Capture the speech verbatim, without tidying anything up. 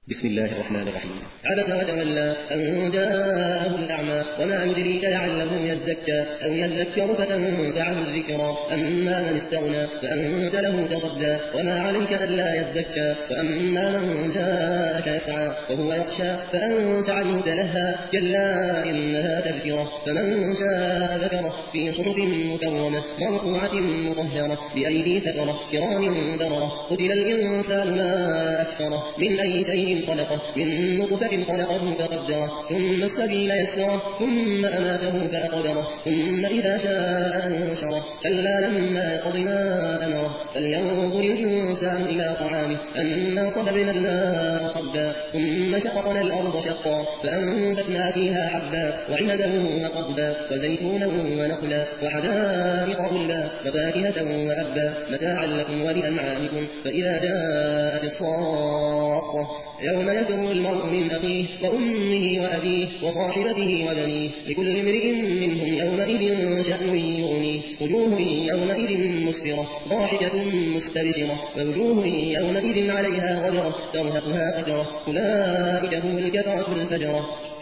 بسم الله الرحمن الرحيم. عبس وتولى أن جاءه الأعمى وما يدريك لعله يزكى أو يذكر فتنفعه الذكرى أما من استغنى فأنت له تصدى وما عليك ألا يزكى وأما من جاءك يسعى وهو يخشى فأنت عنه تلهى كلا إنها تذكرة فمن شاء ذكره في صحف مكرمة مرفوعة مطهرة بأيدي سفرة كرام بررة قتل الإنسان ما أكثره من أي شيء خلقه من نطفة خلقه فقدره ثم السبيل يسره ثم أماته فأقدره ثم إذا شاء أنشره كلا لما يقض ما أمره فلينظر الإنسان إلى طعامه أنا صببنا الماء صبا ثم شققنا الأرض شقا فأنبتنا فيها حبا وعنبا وقضبا وزيتونا ونخلا وحدائق غلبا وفاكهة وأبا متاعا لكم ولأنعامكم فإذا جاءت الصاخة يوم يفر المرء من أخيه وأمه وأبيه وصاحبته وبنيه لكل امرئ منهم يومئذ شأن يغنيه وجوه يومئذ مسفرة ضاحكة مستبشرة ووجوه يومئذ عليها غبرة ترهقها قترة أولئك هم الكفرة الفجرة.